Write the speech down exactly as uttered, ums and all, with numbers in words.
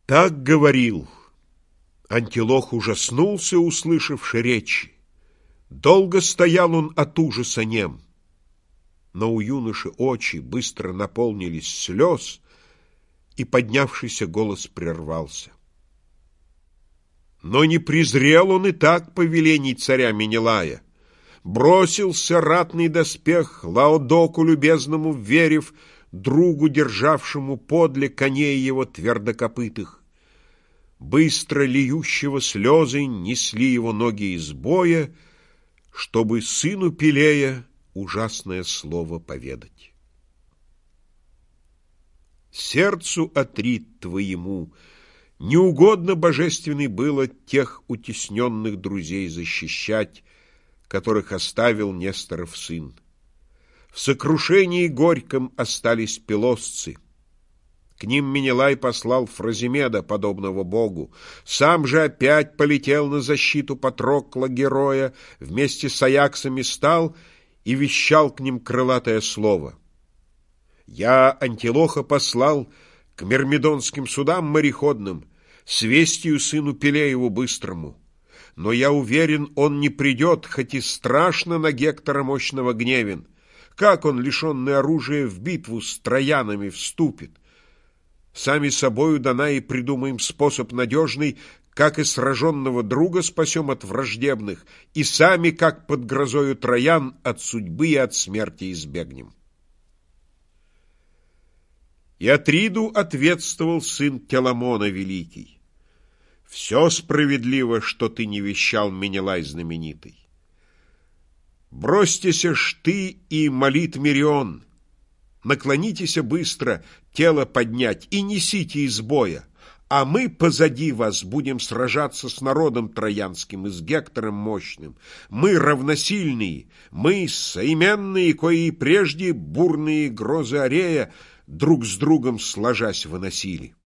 Так говорил. Антилох ужаснулся, услышавши речи. Долго стоял он от ужаса нем. Но у юноши очи быстро наполнились слез, и поднявшийся голос прервался. Но не презрел он и так повелений царя Менелая. Бросился ратный доспех Лаодоку любезному, верив, другу, державшему подле коней его твердокопытых. Быстро льющего слезы несли его ноги из боя, чтобы сыну Пелея ужасное слово поведать. Сердцу Атрид твоему не угодно, божественный, было тех утесненных друзей защищать, которых оставил Несторов сын. В сокрушении горьком остались пелосцы. К ним Менелай послал Фразимеда, подобного богу. Сам же опять полетел на защиту Патрокла, героя, вместе с аяксами стал и вещал к ним крылатое слово. Я Антилоха послал к мирмидонским судам мореходным с вестью сыну Пелееву быстрому. Но я уверен, он не придет, хоть и страшно на Гектора мощного гневен. Как он, лишенный оружия, в битву с троянами вступит? Сами собою Данаи придумаем способ надежный, как и сраженного друга спасем от враждебных, и сами, как под грозою троян, от судьбы и от смерти избегнем. И Атриду ответствовал сын Теламона великий. Все справедливо, что ты не вещал, Менелай знаменитый. Бросьтеся ж ты и молит Мерион, наклонитесь быстро тело поднять и несите из боя, а мы позади вас будем сражаться с народом троянским и с Гектором мощным. Мы равносильные, мы соименные, кои и прежде бурные грозы Арея друг с другом сложась выносили.